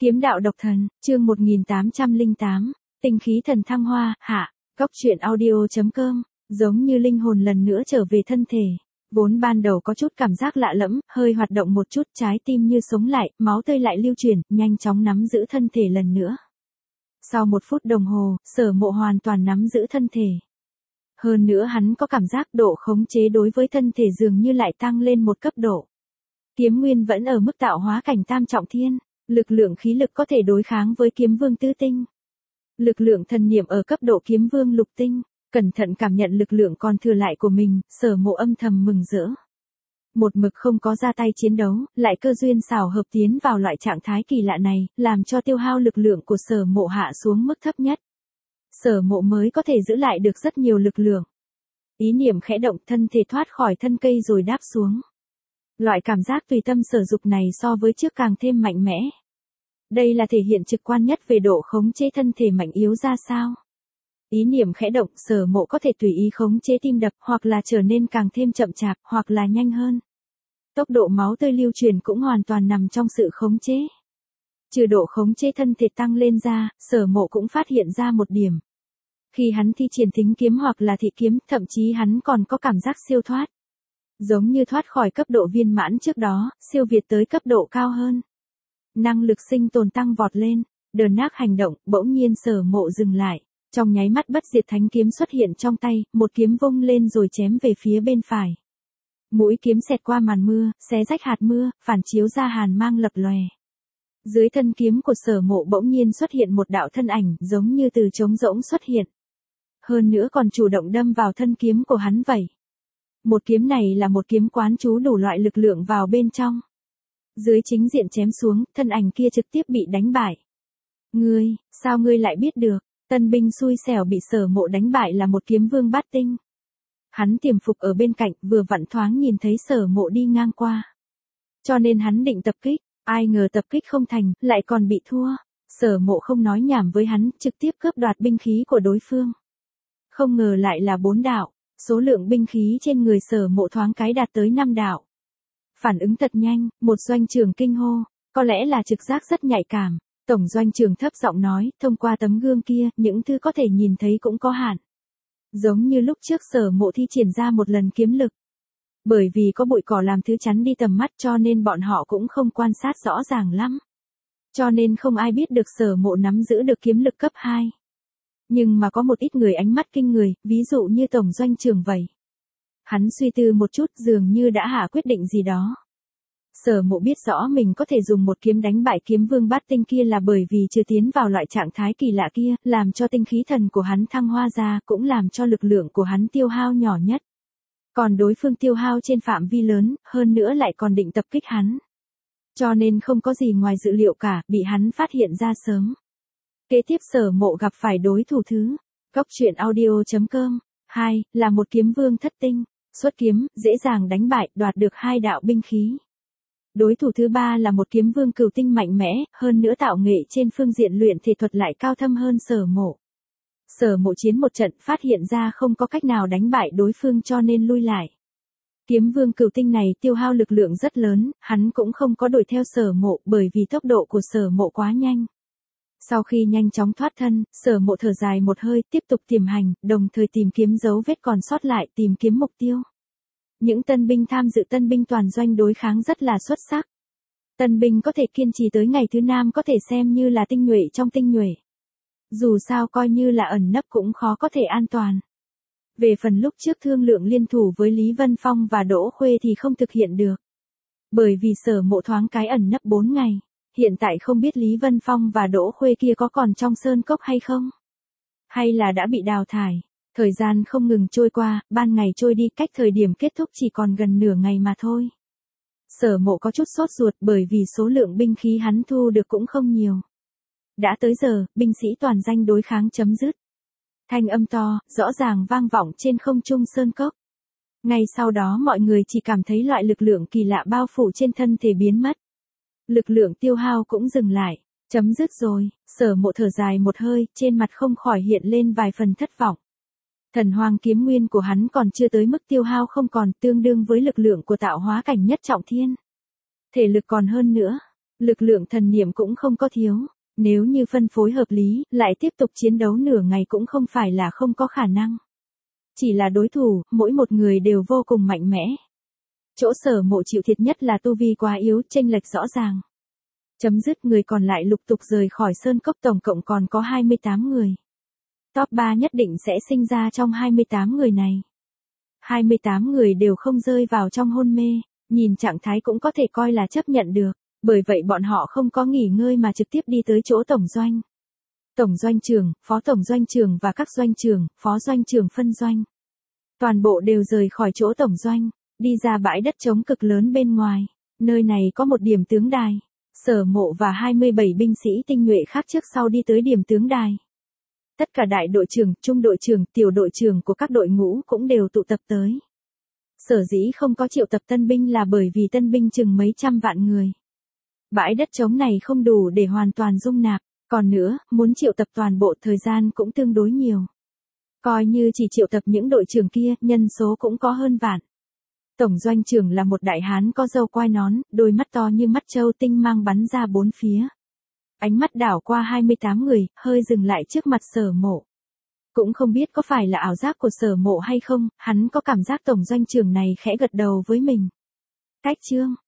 Kiếm đạo độc thần, chương 1808, tinh khí thần thăng hoa, hạ, góc truyện audio.com, giống như linh hồn lần nữa trở về thân thể. Vốn ban đầu có chút cảm giác lạ lẫm, hơi hoạt động một chút, trái tim như sống lại, máu tươi lại lưu chuyển, nhanh chóng nắm giữ thân thể lần nữa. Sau 1 phút đồng hồ, Sở Mộ hoàn toàn nắm giữ thân thể. Hơn nữa hắn có cảm giác độ khống chế đối với thân thể dường như lại tăng lên một cấp độ. Kiếm nguyên vẫn ở mức tạo hóa cảnh tam trọng thiên. Lực lượng khí lực có thể đối kháng với kiếm vương tứ tinh. Lực lượng thần niệm ở cấp độ kiếm vương lục tinh, cẩn thận cảm nhận lực lượng còn thừa lại của mình, Sở Mộ âm thầm mừng rỡ. Một mực không có ra tay chiến đấu, lại cơ duyên xảo hợp tiến vào loại trạng thái kỳ lạ này, làm cho tiêu hao lực lượng của Sở Mộ hạ xuống mức thấp nhất. Sở Mộ mới có thể giữ lại được rất nhiều lực lượng. Ý niệm khẽ động, thân thể thoát khỏi thân cây rồi đáp xuống. Loại cảm giác tùy tâm sở dục này so với trước càng thêm mạnh mẽ. Đây là thể hiện trực quan nhất về độ khống chế thân thể mạnh yếu ra sao. Ý niệm khẽ động, Sở Mộ có thể tùy ý khống chế tim đập, hoặc là trở nên càng thêm chậm chạp, hoặc là nhanh hơn. Tốc độ máu tươi lưu truyền cũng hoàn toàn nằm trong sự khống chế. Trừ độ khống chế thân thể tăng lên ra, Sở Mộ cũng phát hiện ra một điểm. Khi hắn thi triển thính kiếm hoặc là thị kiếm, thậm chí hắn còn có cảm giác siêu thoát. Giống như thoát khỏi cấp độ viên mãn trước đó, siêu việt tới cấp độ cao hơn. Năng lực sinh tồn tăng vọt lên, đờn nác hành động, bỗng nhiên Sở Mộ dừng lại. Trong nháy mắt bất diệt thánh kiếm xuất hiện trong tay, một kiếm vung lên rồi chém về phía bên phải. Mũi kiếm xẹt qua màn mưa, xé rách hạt mưa, phản chiếu ra hàn mang lập lòe. Dưới thân kiếm của Sở Mộ bỗng nhiên xuất hiện một đạo thân ảnh, giống như từ trống rỗng xuất hiện. Hơn nữa còn chủ động đâm vào thân kiếm của hắn vậy. Một kiếm này là một kiếm quán trú đủ loại lực lượng vào bên trong. Dưới chính diện chém xuống, thân ảnh kia trực tiếp bị đánh bại. Ngươi, sao ngươi lại biết được? Tân binh xui xẻo bị Sở Mộ đánh bại là một kiếm vương bát tinh. Hắn tiềm phục ở bên cạnh, vừa vặn thoáng nhìn thấy Sở Mộ đi ngang qua. Cho nên hắn định tập kích, ai ngờ tập kích không thành, lại còn bị thua. Sở Mộ không nói nhảm với hắn, trực tiếp cướp đoạt binh khí của đối phương. Không ngờ lại là 4 đạo. Số lượng binh khí trên người Sở Mộ thoáng cái đạt tới 5 đạo. Phản ứng thật nhanh, một doanh trưởng kinh hô, có lẽ là trực giác rất nhạy cảm. Tổng doanh trưởng thấp giọng nói, thông qua tấm gương kia, những thứ có thể nhìn thấy cũng có hạn. Giống như lúc trước Sở Mộ thi triển ra một lần kiếm lực. Bởi vì có bụi cỏ làm thứ chắn đi tầm mắt cho nên bọn họ cũng không quan sát rõ ràng lắm. Cho nên không ai biết được Sở Mộ nắm giữ được kiếm lực cấp 2. Nhưng mà có một ít người ánh mắt kinh người, ví dụ như tổng doanh trưởng vậy. Hắn suy tư một chút dường như đã hạ quyết định gì đó. Sở Mộ biết rõ mình có thể dùng một kiếm đánh bại kiếm vương bát tinh kia là bởi vì chưa tiến vào loại trạng thái kỳ lạ kia, làm cho tinh khí thần của hắn thăng hoa ra, cũng làm cho lực lượng của hắn tiêu hao nhỏ nhất. Còn đối phương tiêu hao trên phạm vi lớn, hơn nữa lại còn định tập kích hắn. Cho nên không có gì ngoài dự liệu cả, bị hắn phát hiện ra sớm. Kế tiếp Sở Mộ gặp phải đối thủ thứ. Góc truyện audio.com. 2, là một kiếm vương thất tinh. Xuất kiếm, dễ dàng đánh bại, đoạt được 2 đạo binh khí. Đối thủ thứ 3 là một kiếm vương cửu tinh mạnh mẽ, hơn nữa tạo nghệ trên phương diện luyện thể thuật lại cao thâm hơn Sở Mộ. Sở Mộ chiến một trận, phát hiện ra không có cách nào đánh bại đối phương cho nên lui lại. Kiếm vương cửu tinh này tiêu hao lực lượng rất lớn, hắn cũng không có đuổi theo Sở Mộ bởi vì tốc độ của Sở Mộ quá nhanh. Sau khi nhanh chóng thoát thân, Sở Mộ thở dài một hơi, tiếp tục tiềm hành, đồng thời tìm kiếm dấu vết còn sót lại, tìm kiếm mục tiêu. Những tân binh tham dự tân binh toàn doanh đối kháng rất là xuất sắc. Tân binh có thể kiên trì tới ngày thứ 5 có thể xem như là tinh nhuệ trong tinh nhuệ. Dù sao coi như là ẩn nấp cũng khó có thể an toàn. Về phần lúc trước thương lượng liên thủ với Lý Vân Phong và Đỗ Khuê thì không thực hiện được. Bởi vì Sở Mộ thoáng cái ẩn nấp 4 ngày. Hiện tại không biết Lý Vân Phong và Đỗ Khuê kia có còn trong sơn cốc hay không? Hay là đã bị đào thải? Thời gian không ngừng trôi qua, ban ngày trôi đi, cách thời điểm kết thúc chỉ còn gần nửa ngày mà thôi. Sở Mộ có chút sốt ruột bởi vì số lượng binh khí hắn thu được cũng không nhiều. Đã tới giờ, binh sĩ toàn danh đối kháng chấm dứt. Thanh âm to, rõ ràng vang vọng trên không trung sơn cốc. Ngay sau đó mọi người chỉ cảm thấy loại lực lượng kỳ lạ bao phủ trên thân thể biến mất. Lực lượng tiêu hao cũng dừng lại, chấm dứt rồi, Sở Mộ thở dài một hơi, trên mặt không khỏi hiện lên vài phần thất vọng. Thần hoang kiếm nguyên của hắn còn chưa tới mức tiêu hao không còn, tương đương với lực lượng của tạo hóa cảnh nhất trọng thiên. Thể lực còn hơn nữa, Lực lượng thần niệm cũng không có thiếu. Nếu như phân phối hợp lý, lại tiếp tục chiến đấu nửa ngày cũng không phải là không có khả năng. Chỉ là đối thủ, mỗi một người đều vô cùng mạnh mẽ. Chỗ Sở Mộ chịu thiệt nhất là tu vi quá yếu, chênh lệch rõ ràng. Chấm dứt, người còn lại lục tục rời khỏi sơn cốc, tổng cộng còn có 28 người. Top 3 nhất định sẽ sinh ra trong 28 người này. 28 người đều không rơi vào trong hôn mê, nhìn trạng thái cũng có thể coi là chấp nhận được, bởi vậy bọn họ không có nghỉ ngơi mà trực tiếp đi tới chỗ tổng doanh. Tổng doanh trưởng, phó tổng doanh trưởng và các doanh trưởng, phó doanh trưởng phân doanh. Toàn bộ đều rời khỏi chỗ tổng doanh, đi ra bãi đất trống cực lớn bên ngoài. Nơi này có một điểm tướng đài. Sở Mộ và 27 binh sĩ tinh nhuệ khác trước sau đi tới điểm tướng đài. Tất cả đại đội trưởng, trung đội trưởng, tiểu đội trưởng của các đội ngũ cũng đều tụ tập tới. Sở dĩ không có triệu tập tân binh là bởi vì tân binh chừng mấy trăm vạn người. Bãi đất trống này không đủ để hoàn toàn dung nạp, còn nữa, muốn triệu tập toàn bộ thời gian cũng tương đối nhiều. Coi như chỉ triệu tập những đội trưởng kia, nhân số cũng có hơn vạn. Tổng doanh trưởng là một đại hán có râu quai nón, đôi mắt to như mắt trâu, tinh mang bắn ra bốn phía. Ánh mắt đảo qua 28 người, hơi dừng lại trước mặt Sở Mộ. Cũng không biết có phải là ảo giác của Sở Mộ hay không, hắn có cảm giác tổng doanh trưởng này khẽ gật đầu với mình. Cách chương